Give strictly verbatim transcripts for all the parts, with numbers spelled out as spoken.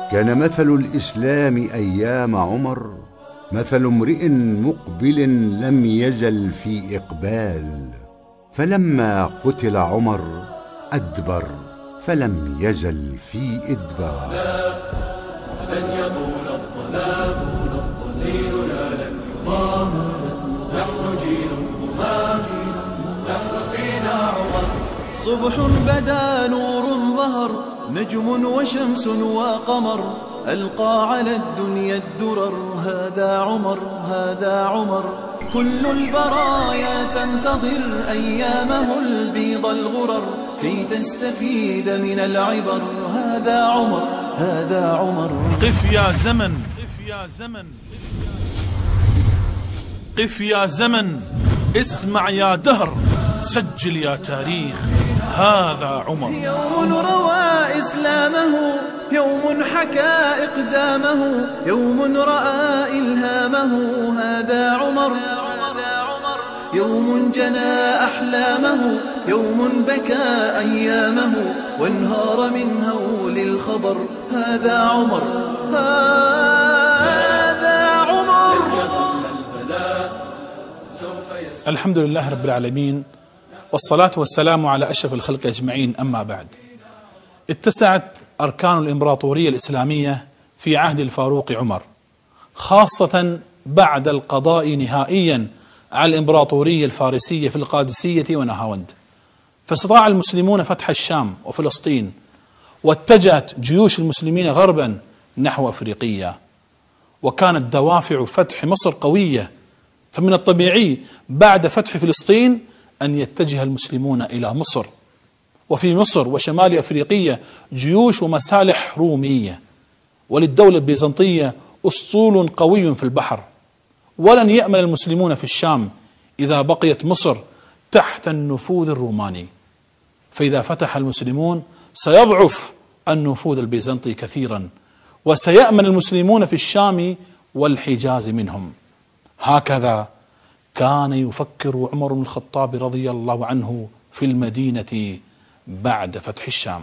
كان مثل الإسلام أيام عمر مثل امرئ مقبل لم يزل في إقبال، فلما قتل عمر أدبر فلم يزل في إدبار. لن يطول الظلام ليلنا لن يضام، نحن جيل همام، نحن فينا عمر. صبح بدا نور ظهر، نجم وشمس وقمر، ألقى على الدنيا الدرر. هذا عمر هذا عمر، كل البرايا تنتظر أيامه البيض الغرر، كي تستفيد من العبر. هذا عمر هذا عمر. قف يا زمن قف يا زمن قف يا زمن، اسمع يا دهر، سجل يا تاريخ. هذا عمر. يوم روى إسلامه، يوم حكى إقدامه، يوم رأى إلهامه. هذا عمر. يوم جنى أحلامه، يوم بكى أيامه، وانهار من هول الخبر. هذا عمر هذا عمر. الحمد لله رب العالمين، والصلاة والسلام على أشرف الخلق أجمعين، أما بعد. اتسعت أركان الإمبراطورية الإسلامية في عهد الفاروق عمر، خاصة بعد القضاء نهائيا على الإمبراطورية الفارسية في القادسية ونهاوند، فاستطاع المسلمون فتح الشام وفلسطين، واتجهت جيوش المسلمين غربا نحو أفريقيا، وكانت دوافع فتح مصر قوية، فمن الطبيعي بعد فتح فلسطين أن يتجه المسلمون إلى مصر، وفي مصر وشمال أفريقيا جيوش ومسالح رومية، وللدولة البيزنطية أسطول قوي في البحر، ولن يأمن المسلمون في الشام إذا بقيت مصر تحت النفوذ الروماني، فإذا فتح المسلمون سيضعف النفوذ البيزنطي كثيرا، وسيأمن المسلمون في الشام والحجاز منهم. هكذا كان يفكر عمر بن الخطاب رضي الله عنه في المدينة بعد فتح الشام.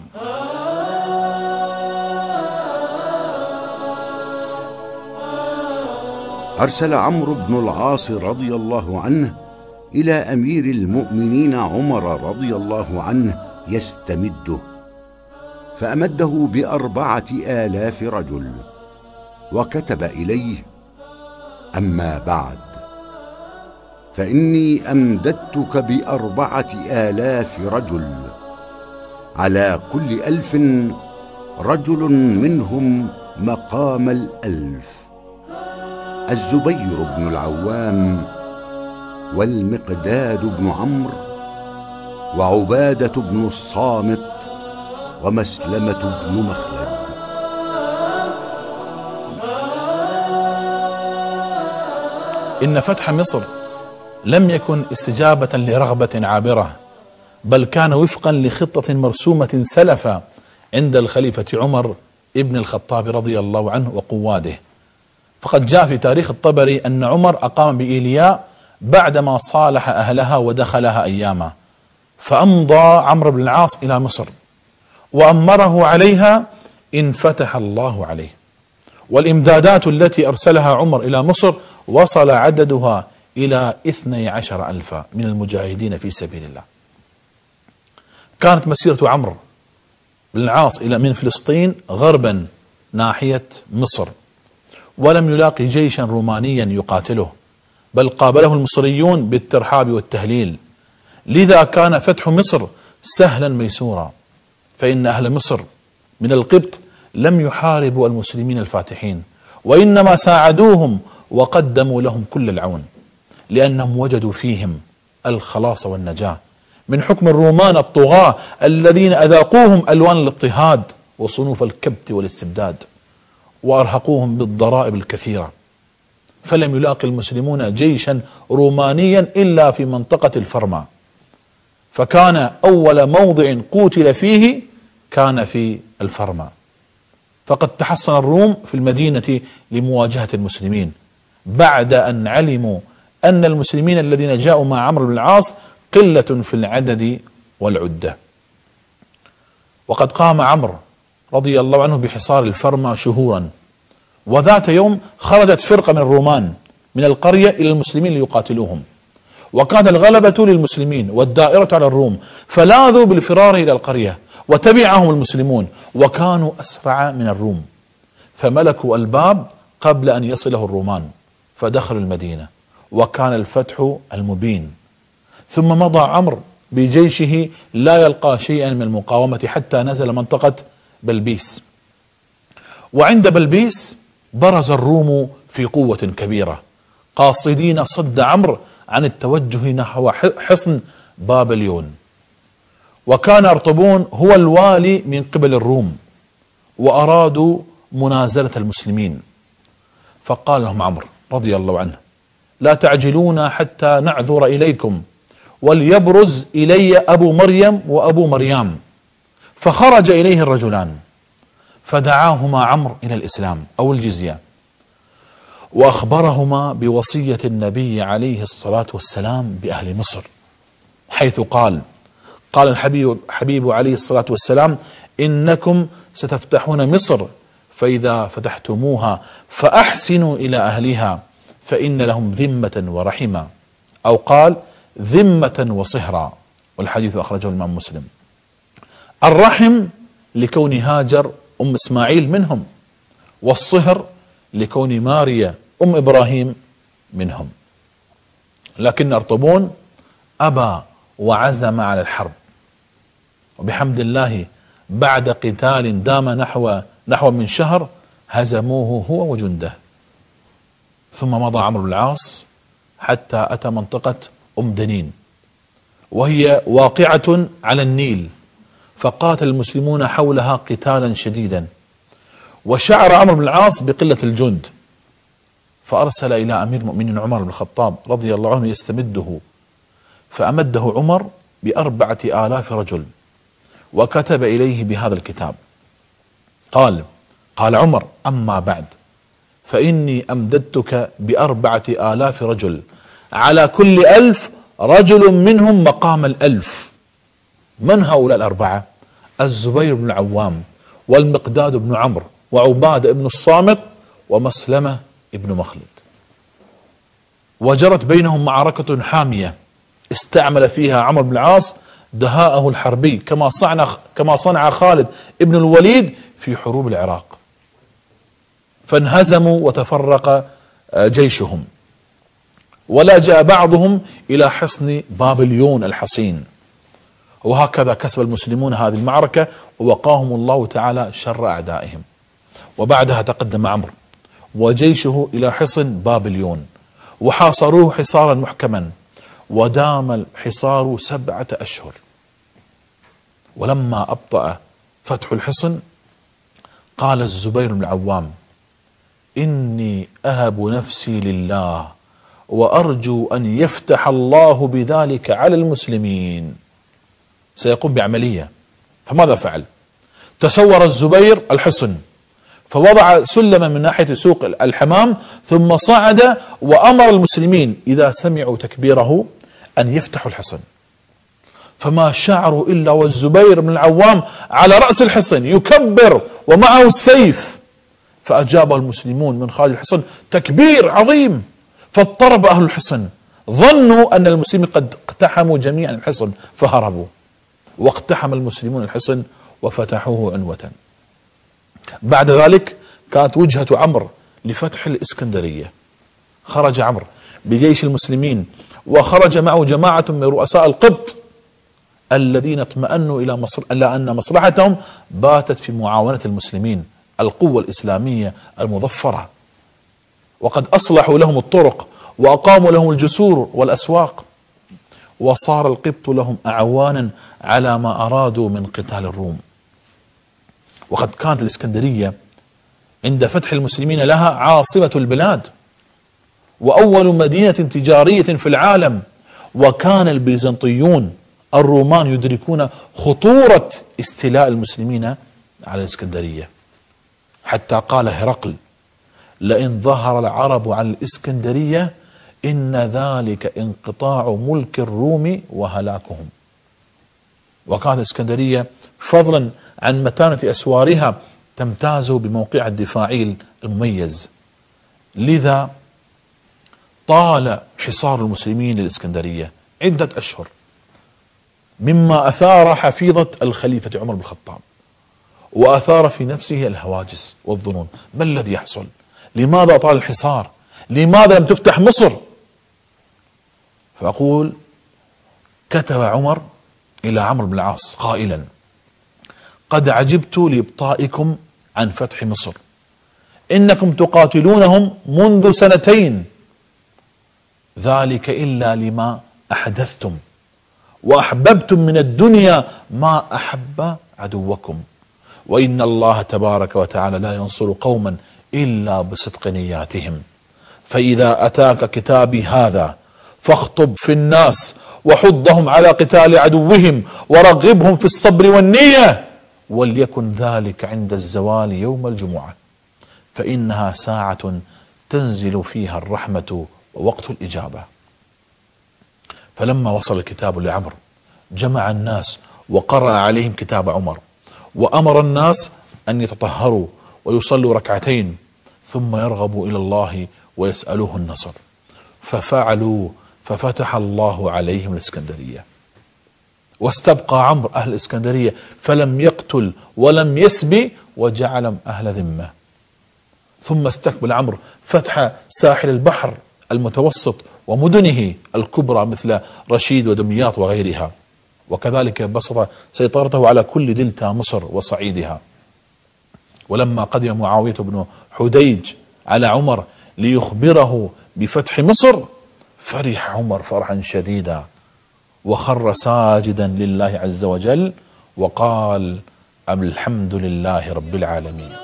أرسل عمرو بن العاص رضي الله عنه إلى أمير المؤمنين عمر رضي الله عنه يستمده، فأمده بأربعة آلاف رجل، وكتب إليه: أما بعد، فإني أمددتك بأربعة آلاف رجل، على كل ألف رجل منهم مقام الألف: الزبير بن العوام، والمقداد بن عمرو، وعبادة بن الصامت، ومسلمة بن مخلد. إن فتح مصر لم يكن استجابة لرغبة عابرة، بل كان وفقا لخطة مرسومة سلفا عند الخليفة عمر ابن الخطاب رضي الله عنه وقواده. فقد جاء في تاريخ الطبري أن عمر أقام بإيلياء بعدما صالح أهلها ودخلها أياما، فأمضى عمرو بن العاص إلى مصر وأمره عليها إن فتح الله عليه. والإمدادات التي أرسلها عمر إلى مصر وصل عددها إلى اثني عشر ألفا من المجاهدين في سبيل الله. كانت مسيرة عمرو بن العاص إلى من فلسطين غربا ناحية مصر، ولم يلاقي جيشا رومانيا يقاتله، بل قابله المصريون بالترحاب والتهليل. لذا كان فتح مصر سهلا ميسورا، فإن أهل مصر من القبط لم يحاربوا المسلمين الفاتحين، وإنما ساعدوهم وقدموا لهم كل العون، لأنهم وجدوا فيهم الخلاص والنجاة من حكم الرومان الطغاة الذين أذاقوهم ألوان الاضطهاد وصنوف الكبت والاستبداد، وأرهقوهم بالضرائب الكثيرة. فلم يلاقي المسلمون جيشا رومانيا إلا في منطقة الفرما، فكان أول موضع قوتل فيه كان في الفرما. فقد تحصن الروم في المدينة لمواجهة المسلمين بعد أن علموا أن المسلمين الذين جاءوا مع عمرو بن العاص قلة في العدد والعدة. وقد قام عمرو رضي الله عنه بحصار الفرما شهورا، وذات يوم خرجت فرقة من الرومان من القرية إلى المسلمين ليقاتلوهم، وكانت الغلبة للمسلمين والدائرة على الروم، فلاذوا بالفرار إلى القرية وتبعهم المسلمون وكانوا أسرع من الروم، فملكوا الباب قبل أن يصله الرومان فدخلوا المدينة وكان الفتح المبين. ثم مضى عمرو بجيشه لا يلقى شيئا من المقاومة حتى نزل منطقة بلبيس، وعند بلبيس برز الروم في قوة كبيرة قاصدين صد عمرو عن التوجه نحو حصن بابليون، وكان أرطبون هو الوالي من قبل الروم وأرادوا منازلة المسلمين، فقال لهم عمرو رضي الله عنه: لا تعجلون حتى نعذر إليكم، وليبرز إلي أبو مريم وأبو مريم. فخرج إليه الرجلان فدعاهما عمرو إلى الإسلام أو الجزية، وأخبرهما بوصية النبي عليه الصلاة والسلام بأهل مصر، حيث قال قال الحبيب حبيب عليه الصلاة والسلام: إنكم ستفتحون مصر، فإذا فتحتموها فأحسنوا إلى أهلها فإن لهم ذمة ورحمة، أو قال ذمة وصهرا، والحديث أخرجه الإمام مسلم. الرحم لكون هاجر أم إسماعيل منهم، والصهر لكون ماريا أم إبراهيم منهم. لكن أرطبون أبى وعزم على الحرب، وبحمد الله بعد قتال دام نحو نحو من شهر هزموه هو وجنده. ثم مضى عمرو بن العاص حتى أتى منطقة أم دنين، وهي واقعة على النيل، فقاتل المسلمون حولها قتالا شديدا، وشعر عمرو بن العاص بقلة الجند، فأرسل إلى أمير المؤمنين عمر بن الخطاب رضي الله عنه يستمده، فأمده عمر بأربعة آلاف رجل، وكتب إليه بهذا الكتاب. قال قال عمر: أما بعد فإني أمددتك بأربعة آلاف رجل، على كل ألف رجل منهم مقام الألف. من هؤلاء الأربعة؟ الزبير بن العوام، والمقداد بن عمرو، وعبادة بن الصامت، ومسلمة بن مخلد. وجرت بينهم معركة حامية استعمل فيها عمرو بن العاص دهاءه الحربي كما صنع كما صنع خالد بن الوليد في حروب العراق، فانهزموا وتفرق جيشهم، ولجأ بعضهم إلى حصن بابليون الحصين. وهكذا كسب المسلمون هذه المعركة ووقاهم الله تعالى شر أعدائهم. وبعدها تقدم عمرو وجيشه إلى حصن بابليون، وحاصروه حصارا محكما، ودام الحصار سبعة أشهر. ولما أبطأ فتح الحصن قال الزبير بن العوام: إني أهب نفسي لله، وأرجو أن يفتح الله بذلك على المسلمين. سيقوم بعملية. فماذا فعل؟ تسور الزبير الحصن، فوضع سلما من ناحية سوق الحمام، ثم صعد وأمر المسلمين إذا سمعوا تكبيره أن يفتحوا الحصن، فما شعروا إلا والزبير بن العوام على رأس الحصن يكبر ومعه السيف، فأجاب المسلمون من خارج الحصن تكبير عظيم، فاضطرب أهل الحصن، ظنوا أن المسلمين قد اقتحموا جميعا الحصن فهربوا، واقتحم المسلمون الحصن وفتحوه عنوة. بعد ذلك كانت وجهة عمرو لفتح الإسكندرية. خرج عمرو بجيش المسلمين، وخرج معه جماعة من رؤساء القبط الذين اطمأنوا إلى مصر إلا أن مصلحتهم باتت في معاونة المسلمين، القوة الإسلامية المظفرة، وقد أصلحوا لهم الطرق وأقاموا لهم الجسور والأسواق، وصار القبط لهم أعوانا على ما أرادوا من قتال الروم. وقد كانت الإسكندرية عند فتح المسلمين لها عاصمة البلاد وأول مدينة تجارية في العالم، وكان البيزنطيون الرومان يدركون خطورة استيلاء المسلمين على الإسكندرية، حتى قال هرقل: لئن ظهر العرب على الإسكندرية إن ذلك انقطاع ملك الروم وهلاكهم. وكانت الإسكندرية فضلا عن متانة أسوارها تمتاز بموقعها الدفاعي المميز، لذا طال حصار المسلمين للإسكندرية عدة أشهر، مما أثار حفيظة الخليفة عمر بن الخطاب، وأثار في نفسه الهواجس والظنون: ما الذي يحصل؟ لماذا طال الحصار؟ لماذا لم تفتح مصر؟ فأقول: كتب عمر إلى عمرو بن العاص قائلا: قد عجبت لإبطائكم عن فتح مصر، إنكم تقاتلونهم منذ سنتين، ذلك إلا لما أحدثتم، وأحببتم من الدنيا ما أحب عدوكم، وإن الله تبارك وتعالى لا ينصر قوما إلا بصدق نياتهم، فإذا أتاك كتابي هذا فاخطب في الناس وحضهم على قتال عدوهم ورغبهم في الصبر والنية، وليكن ذلك عند الزوال يوم الجمعة، فإنها ساعة تنزل فيها الرحمة ووقت الإجابة. فلما وصل الكتاب لعمر جمع الناس وقرأ عليهم كتاب عمر، وأمر الناس أن يتطهروا ويصلوا ركعتين ثم يرغبوا إلى الله ويسألوه النصر، ففعلوا، ففتح الله عليهم الإسكندرية، واستبقى عمرو أهل الإسكندرية فلم يقتل ولم يسبي وجعلهم أهل ذمة. ثم استقبل عمرو فتح ساحل البحر المتوسط ومدنه الكبرى مثل رشيد ودمياط وغيرها، وكذلك بسط سيطرته على كل دلتا مصر وصعيدها. ولما قدم معاوية بن حديج على عمر ليخبره بفتح مصر فرح عمر فرحا شديدا، وخر ساجدا لله عز وجل وقال: الحمد لله رب العالمين.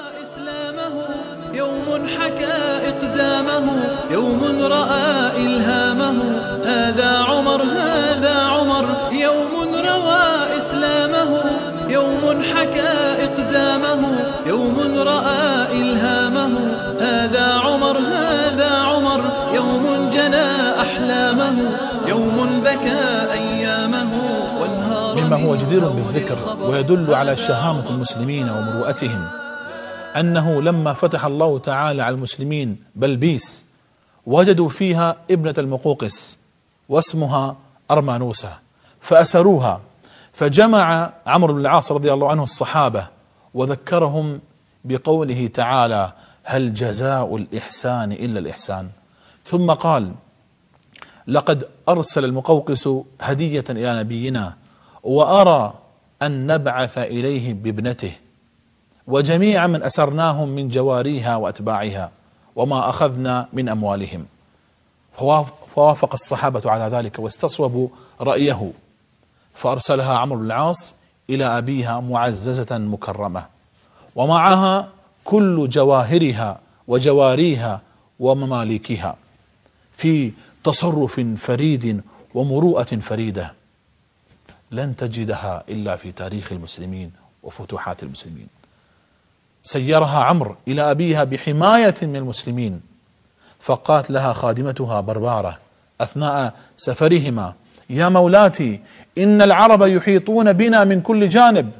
يوم حكى إقدامه، يوم رأى إلهامه، هذا عمر هذا عمر، يوم روى إسلامه، يوم حكى إقدامه، يوم رأى إلهامه، هذا عمر هذا عمر، يوم جنى أحلامه، يوم بكى أيامه وانهار. مما هو جدير بالذكر ويدل على شهامة المسلمين ومروءتهم أنه لما فتح الله تعالى على المسلمين بلبيس وجدوا فيها ابنة المقوقس واسمها أرمانوسة فأسروها، فجمع عمرو بن العاص رضي الله عنه الصحابة وذكرهم بقوله تعالى: هل جزاء الإحسان إلا الإحسان؟ ثم قال: لقد أرسل المقوقس هدية إلى نبينا، وأرى أن نبعث إليه بابنته وجميع من أسرناهم من جواريها وأتباعها وما أخذنا من أموالهم. فوافق الصحابة على ذلك واستصوبوا رأيه، فأرسلها عمرو بن العاص إلى أبيها معززة مكرمة ومعها كل جواهرها وجواريها ومماليكها في تصرف فريد ومروءة فريدة لن تجدها إلا في تاريخ المسلمين وفتوحات المسلمين. سيرها عمرو إلى أبيها بحماية من المسلمين، فقالت لها خادمتها بربارة أثناء سفرهما: يا مولاتي، إن العرب يحيطون بنا من كل جانب.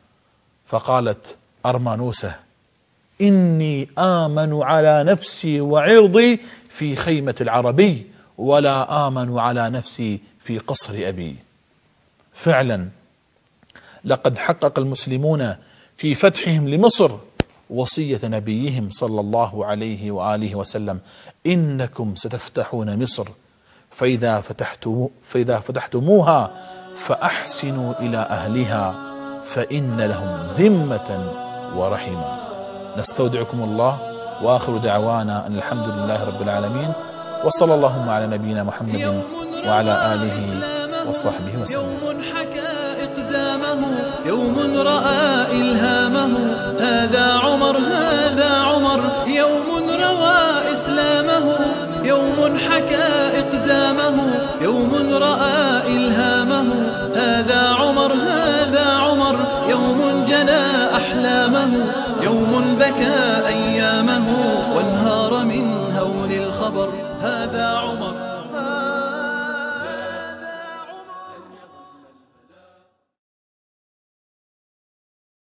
فقالت أرمانوسة: إني آمن على نفسي وعرضي في خيمة العربي، ولا آمن على نفسي في قصر أبي. فعلا لقد حقق المسلمون في فتحهم لمصر وصية نبيهم صلى الله عليه وآله وسلم: إنكم ستفتحون مصر، فإذا فتحتم فإذا فتحتموها فأحسنوا إلى أهلها، فإن لهم ذمة ورحمة. نستودعكم الله، وآخر دعوانا أن الحمد لله رب العالمين، وصلى اللهم على نبينا محمد وعلى آله وصحبه وسلم. يوم حكى إقدامه، يوم رأى إلهامه، هذا عمر هذا عمر، يوم روى إسلامه، يوم حكى إقدامه، يوم رأى إلهامه، هذا عمر هذا عمر، يوم جنى أحلامه، يوم بكى أيامه وانهار من هول الخبر، هذا عمر.